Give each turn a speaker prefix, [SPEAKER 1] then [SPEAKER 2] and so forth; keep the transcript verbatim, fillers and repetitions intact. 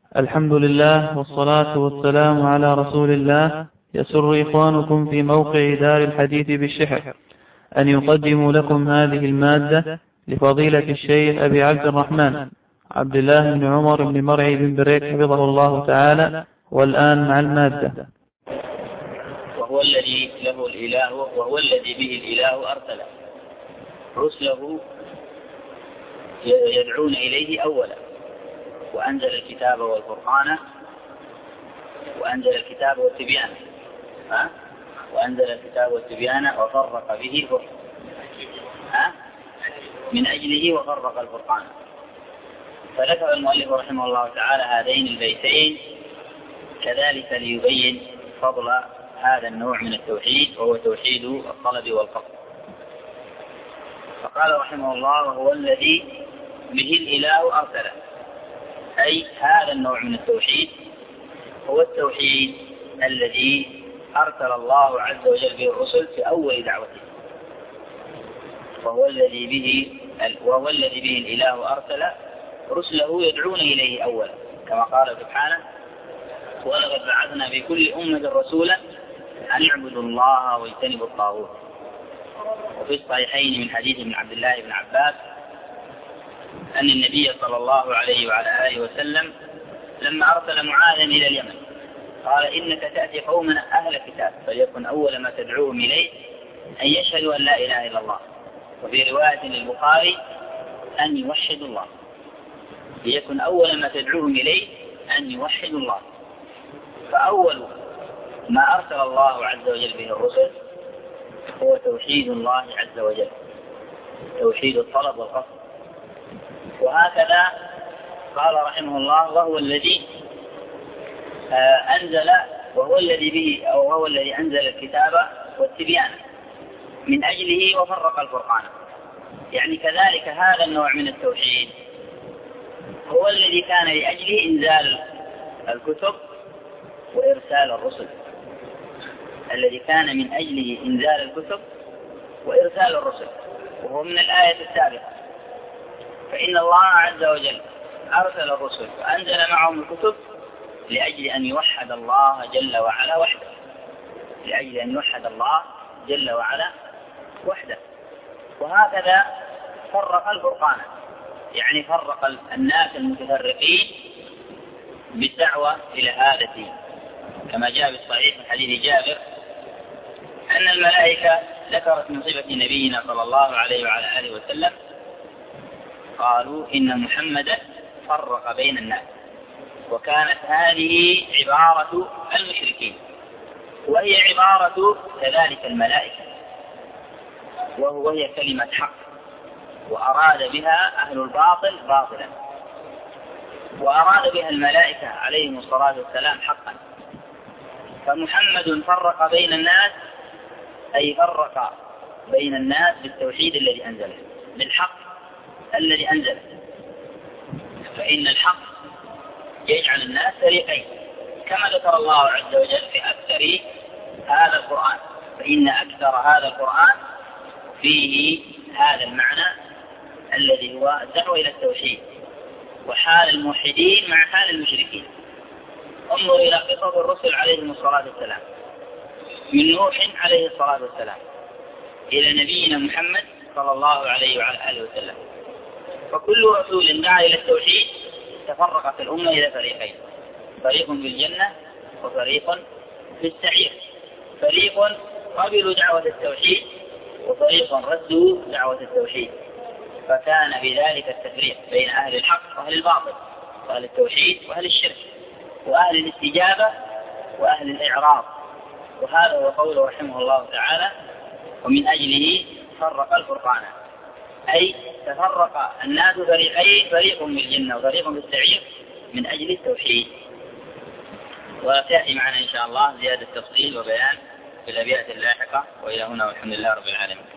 [SPEAKER 1] الحمد لله والصلاة والسلام على رسول الله. يسر إخوانكم في موقع دار الحديث بالشحر أن يقدموا لكم هذه المادة لفضيلة الشيخ أبي عبد الرحمن عبد الله بن عمر بن مرعي بن بريك حفظه الله تعالى. والآن مع المادة.
[SPEAKER 2] وهو الذي له الإله وهو الذي به الإله أرسله رسله يدعون إليه أولا، وأنزل الكتاب والفرقان وأنزل الكتاب والتبيان ها؟ وأنزل الكتاب والتبيان وفرق به ها؟ من أجله وفرق الفرقان. فذكر المؤلف رحمه الله تعالى هذين البيتين كذلك ليبين فضل هذا النوع من التوحيد، وهو توحيد الطلب والقصد. فقال رحمه الله: وهو الذي به الإله أرسله، أي هذا النوع من التوحيد هو التوحيد الذي أرسل الله عز وجل به الرسل في أول دعوته. وهو الذي به وهو الذي به الإله أرسل رسله يدعون إليه أولا، كما قال سبحانه: ولقد بعثنا في كل أمة رسولا أن اعبدوا الله واجتنبوا الطاغوت. وفي الصحيحين من حديث ابن عبد الله بن عباس أن النبي صلى الله عليه وعلى آله وسلم لما أرسل معاذا إلى اليمن قال: إنك تأتي قوما أهل كتاب، فليكن أول ما تدعوهم إليه أن يشهدوا أن لا إله إلا الله. وفي رواية للبخاري أن يوحدوا الله، ليكن أول ما تدعوهم إليه أن يوحدوا الله. فأول ما أرسل الله عز وجل به الرسل هو توحيد الله عز وجل، توحيد الطلب والقصد. وهكذا قال رحمه الله: وهو الذي أنزل وهو الذي به أو وهو الذي أنزل الكتاب والتبيان من أجله وفرق الفرقان. يعني كذلك هذا النوع من التوحيد هو الذي كان لأجله إنزال الكتب وإرسال الرسل، الذي كان من أجله إنزال الكتب وإرسال الرسل، وهو من الآية السابقة. فإن الله عز وجل أرسل الرسل وأنزل معهم الكتب لأجل أن يوحد الله جل وعلا وحده، لأجل أن يوحد الله جل وعلا وحده. وهكذا فرق الفرقان، يعني فرق الناس المتفرقين بالدعوة إلى هذا الدين، كما جاء بالصحيح من حديث جابر أن الملائكة ذكرت من صفة نبينا صلى الله عليه وعلى آله وسلم، قالوا: إن محمدا فرق بين الناس. وكانت هذه عبارة المشركين، وهي عبارة كذلك الملائكة، وهي كلمة حق، وأراد بها أهل الباطل باطلا، وأراد بها الملائكة عليهم الصلاة والسلام حقا. فمحمد فرق بين الناس، أي فرق بين الناس بالتوحيد الذي أنزله، بالحق الذي أنزله. فإن الحق يجعل الناس فريقين، كما ذكر الله عز وجل في أكثر هذا القرآن. فإن أكثر هذا القرآن فيه هذا المعنى الذي هو الدعوة إلى التوحيد، وحال الموحدين مع حال المشركين. انظر إلى قصص الرسل عليهم الصلاة والسلام، من نوح عليه الصلاة والسلام إلى نبينا محمد صلى الله عليه وعلى آله وسلم. فكل رسول دعا إلى التوحيد تفرقت الأمة إلى فريقين: فريق في الجنة وفريق في السعير. فريق قبلوا دعوة التوحيد وفريق ردوا دعوة التوحيد. فكان بذلك التفريق بين أهل الحق وأهل الباطل، وأهل التوحيد وأهل الشرك، وأهل الاستجابة وأهل الإعراض. وهذا هو قوله رحمه الله تعالى: ومن أجله فرق الفرقان، أي تفرق الناس فريقين: فريق في الجنة وفريق في السعير، من أجل التوحيد. وسيأتي معنا إن شاء الله زيادة تفصيل وبيان في الأبيات اللاحقة. وإلى هنا والحمد لله رب العالمين.